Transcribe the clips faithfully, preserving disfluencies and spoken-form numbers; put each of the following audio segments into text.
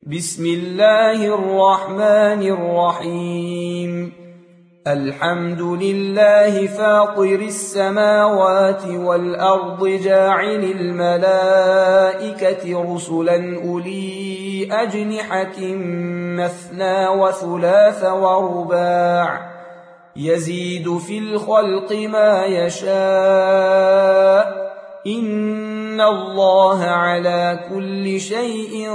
بسم الله الرحمن الرحيم الحمد لله فاطر السماوات والأرض جاعل الملائكة رسلا أولي أجنحة مثنى وثلاث ورباع يزيد في الخلق ما يشاء إن الله على كل شيء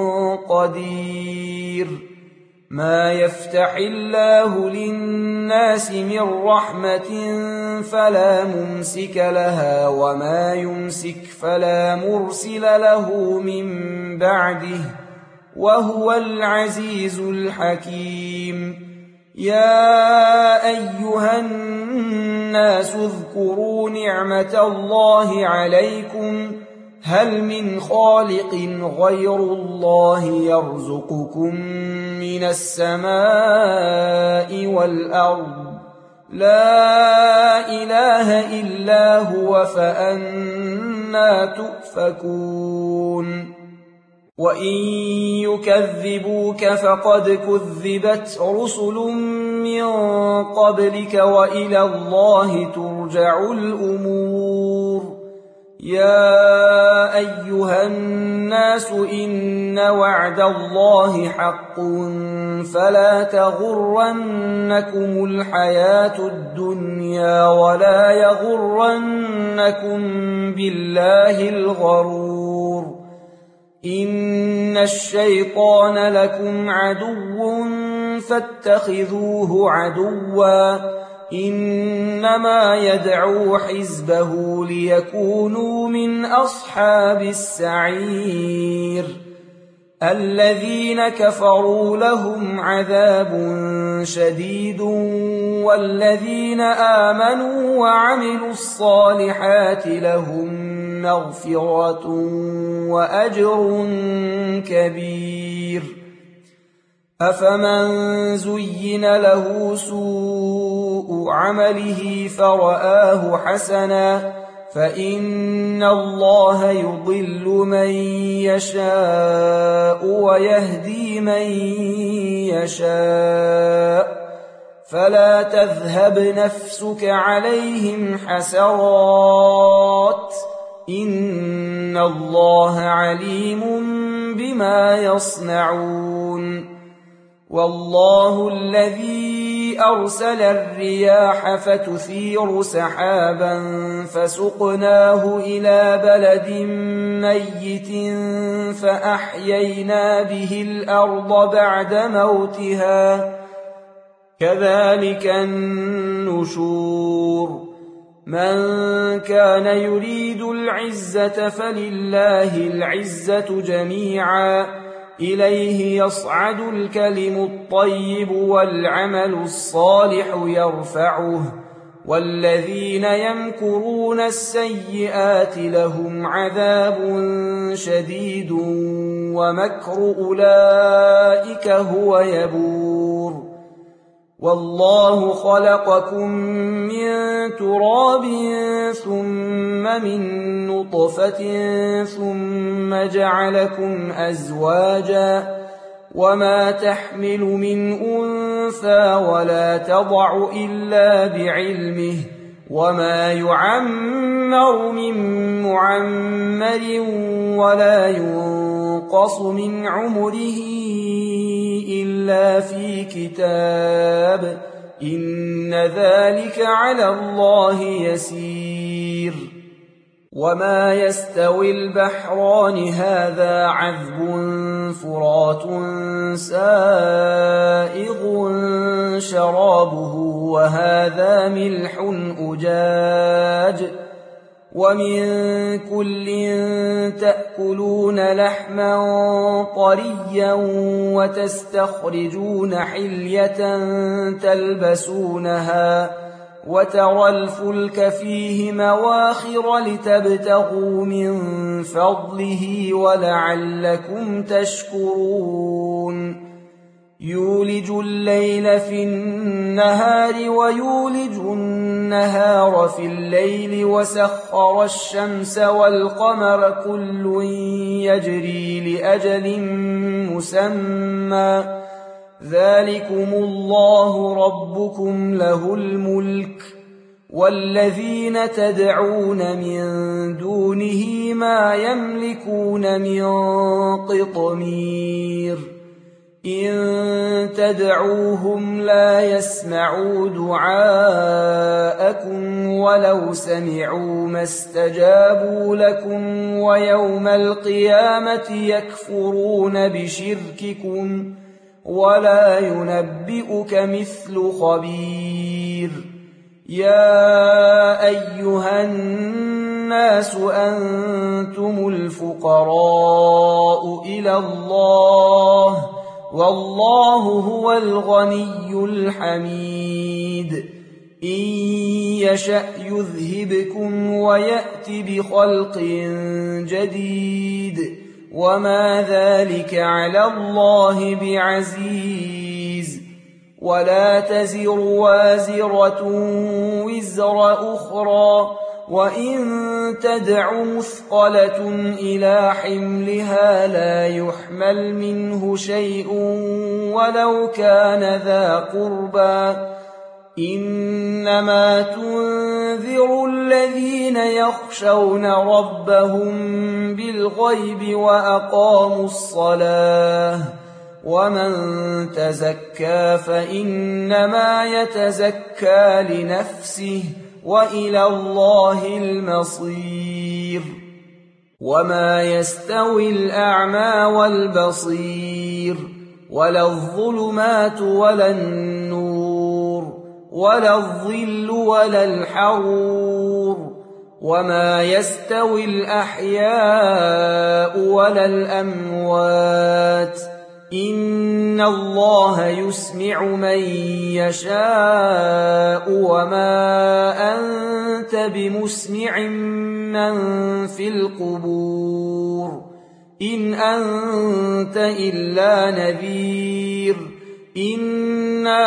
قدير ما يفتح الله للناس من رحمة فلا ممسك لها وما يمسك فلا مرسل له من بعده وهو العزيز الحكيم يا أيها الناس اذكروا نعمة الله عليكم هل من خالق غير الله يرزقكم من السماء والأرض لا إله إلا هو فأنى تؤفكون وإن يكذبوك فقد كذبت رسل من قبلك وإلى الله ترجع الأمور يا أيها الناس إن وعد الله حق فلا تغرنكم الحياة الدنيا ولا يغرنكم بالله الغرور إن الشيطان لكم عدو فاتخذوه عدوا إنما يدعو حزبه ليكونوا من أصحاب السعير الذين كفروا لهم عذاب شديد والذين آمنوا وعملوا الصالحات لهم مغفرة وأجر كبير أفمن زين له سوء عمله فرآه حسنا فإن الله يضل من يشاء ويهدي من يشاء فلا تذهب نفسك عليهم حسرات إن الله عليم بما يصنعون والله الذي أرسل الرياح فتثير سحابا فسقناه إلى بلد ميت فأحيينا به الأرض بعد موتها كذلك النشور من كان يريد العزة فلله العزة جميعا إليه يصعد الكلم الطيب والعمل الصالح يرفعه والذين يمكرون السيئات لهم عذاب شديد ومكر أولئك هو يبور والله خلقكم من تراب ثم من نطفة ثم جعلكم أزواجا وما تحمل من أنثى ولا تضع إلا بعلمه وما يعمر من معمر ولا ينقص من عمره إلا في كتاب إن ذلك على الله يسير وما يستوي البحران هذا عذب فرات سائغ شرابه وهذا ملح أجاج ومن كل تأكلون لحما طريا وتستخرجون حلية تلبسونها وترى الفلك فيه مواخر لتبتغوا من فضله ولعلكم تشكرون يولج الليل في النهار ويولج النهار في الليل وسخر الشمس والقمر كل يجري لأجل مسمى ذلكم الله ربكم له الملك والذين تدعون من دونه ما يملكون من قطمير إن تدعوهم لا يسمعوا دعاءكم ولو سمعوا ما استجابوا لكم ويوم القيامة يكفرون بشرككم ولا ينبئك مثل خبير يا أيها الناس أنتم الفقراء إلى الله والله هو الغني الحميد إن يشأ يذهبكم ويأت بخلق جديد وما ذلك على الله بعزيز ولا تزر وازرة وزر أخرى وإن تدع مثقلة إلى حملها لا يحمل منه شيء ولو كان ذا قربى إنما تنذر الذين يخشون ربهم بالغيب وأقاموا الصلاة ومن تزكى فإنما يتزكى لنفسه وإلى الله المصير وما يستوي الأعمى والبصير ولا الظلمات ولا النور ولا الظل ولا الحرور وما يستوي الأحياء ولا الأموات إن الله يسمع من يشاء وما أنت بمسمع من في القبور إن أنت إلا نذير إنا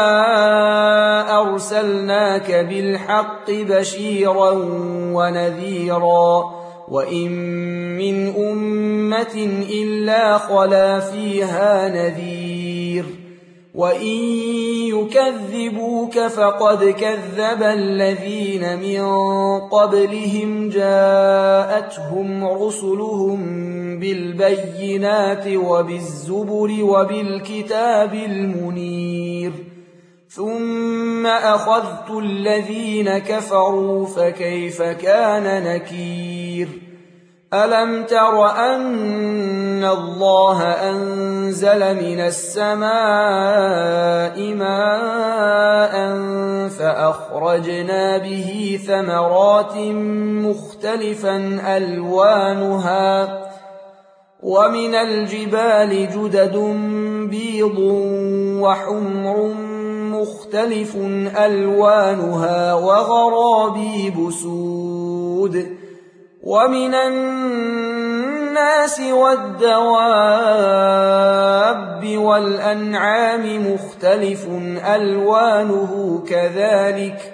أرسلناك بالحق بشيرا ونذيرا وإن من أمة إلا خلا فيها نذير وإن يكذبوك فقد كذب الذين من قبلهم جاءتهم رسلهم بالبينات وبالزبر وبالكتاب المنير ثم أخذت الذين كفروا فكيف كان نكير ألم تر أن الله أنزل من السماء ماء فأخرجنا به ثمرات مختلفا ألوانها ومن الجبال جدد بيض وحمر مختلف ألوانها وغرابيب سود ومن الناس والدواب والأنعام مختلف ألوانه كذلك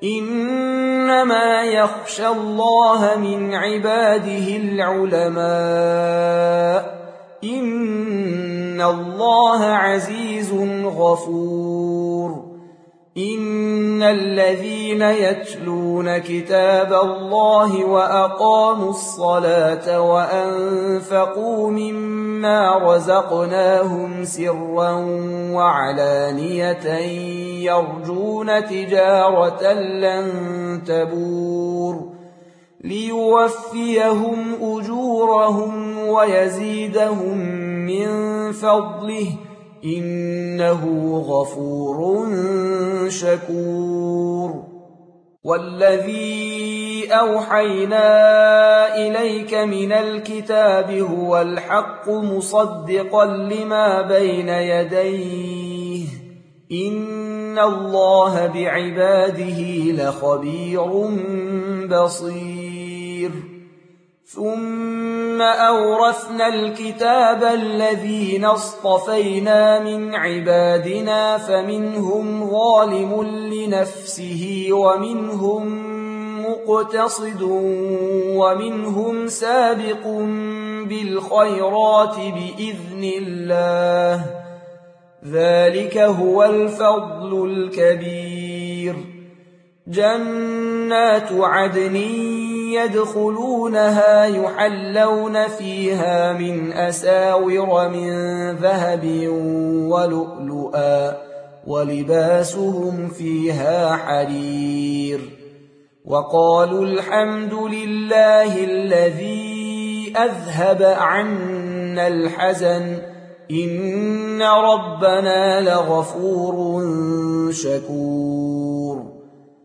إنما يخشى الله من عباده العلماء إن الله عزيز غفور إن الذين يتلون كتاب الله وأقاموا الصلاة وأنفقوا مما رزقناهم سرا وعلانية يرجون تجارة لن تبور ليوفيهم أجورهم ويزيدهم من فضله إنه غفور شكور والذي أوحينا إليك من الكتاب هو الحق مصدقا لما بين يديه إن الله بعباده لخبير بصير ثم أورثنا الكتاب الذين اصطفينا من عبادنا فمنهم ظالم لنفسه ومنهم مقتصد ومنهم سابق بالخيرات بإذن الله، ذلك هو الفضل الكبير. جنات عدن يدخلونها يحلون فيها من أساور من ذهب ولؤلؤا ولباسهم فيها حرير. وقالوا الحمد لله الذي أذهب عنا الحزن إن ربنا لغفور شكور.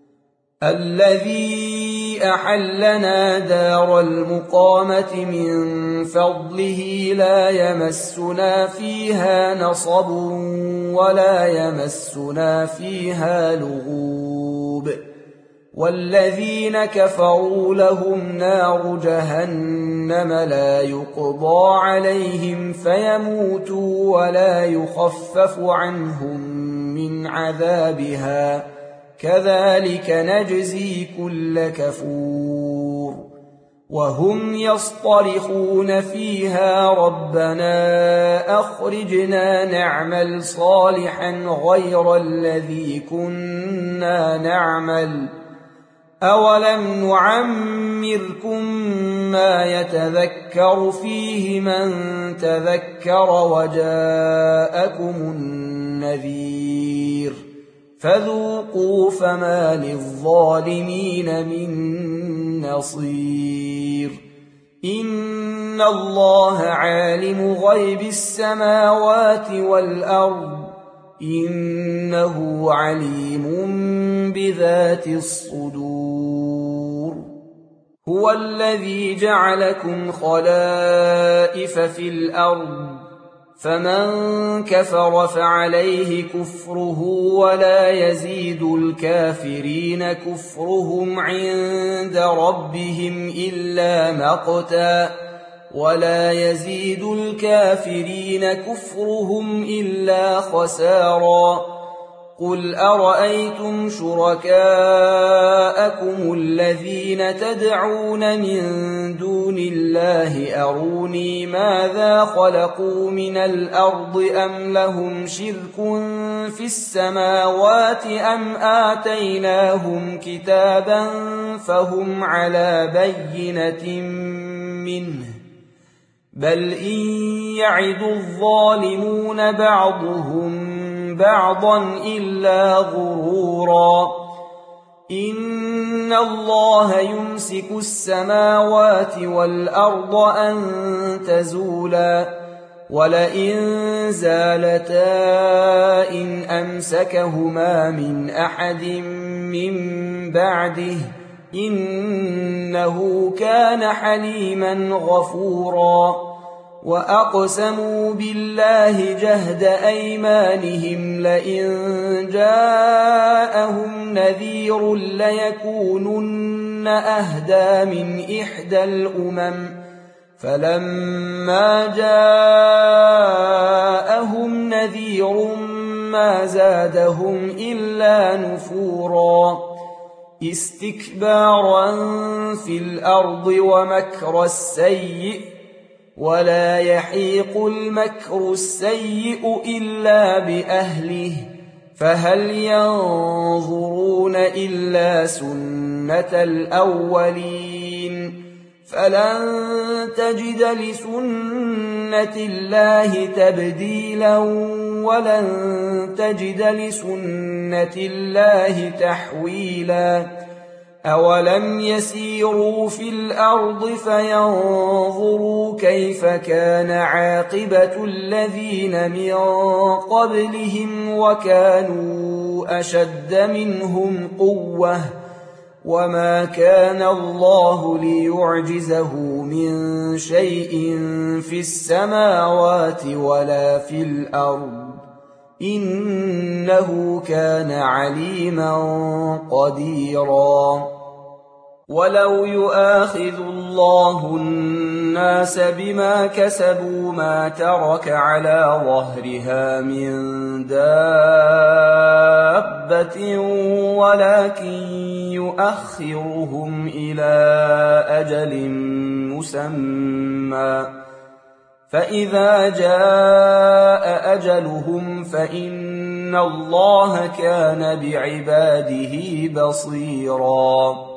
الذي أحلنا دار المقامة من فضله لا يمسنا فيها نصب ولا يمسنا فيها لغوب. والذين كفروا لهم نار جهنم لا يقضى عليهم فيموتوا ولا يخفف عنهم من عذابها كذلك نجزي كل كفور. وهم يصطرخون فيها ربنا أخرجنا نعمل صالحا غير الذي كنا نعمل أولم نعمركم ما يتذكر فيه من تذكر وجاءكم النذير فذوقوا فما للظالمين من نصير. إن الله عالم غيب السماوات والأرض إنه عليم بذات الصدور. هو الذي جعلكم خلائف في الأرض فمن كفر فعليه كفره ولا يزيد الكافرين كفرهم عند ربهم إلا مقتا ولا يزيد الكافرين كفرهم إلا خسارا. قل أرأيتم شركاءكم الذين تدعون من دون الله أروني ماذا خلقوا من الأرض أم لهم شرك في السماوات أم آتيناهم كتابا فهم على بينة منه بل إن يعد الظالمون بعضهم بعضا إلا غرورا. إن الله يمسك السماوات والأرض أن تزولا ولئن زالتا إن أمسكهما من أحد من بعده إنه كان حليما غفورا. وأقسموا بالله جهد أيمانهم لئن جاءهم نذير ليكونن أهدى من إحدى الأمم فلما جاءهم نذير ما زادهم إلا نفورا. استكبارا في الأرض ومكر السيء ولا يحيق المكر السيء إلا بأهله فهل ينظرون إلا سنة الأولين فلن تجد لسنة الله تبديلا ولن تجد لسنة الله تحويلا. أولم يسيروا في الأرض فينظروا كيف كان عاقبة الذين من قبلهم وكانوا أشد منهم قوة وما كان الله ليعجزه من شيء في السماوات ولا في الأرض إنه كان عليما قديرا. ولو يؤاخذ الله الناس بما كسبوا ما ترك على ظهرها من دابة ولكن يؤخرهم إلى أجل مسمى فإذا جاء أجلهم فإن الله كان بعباده بصيراً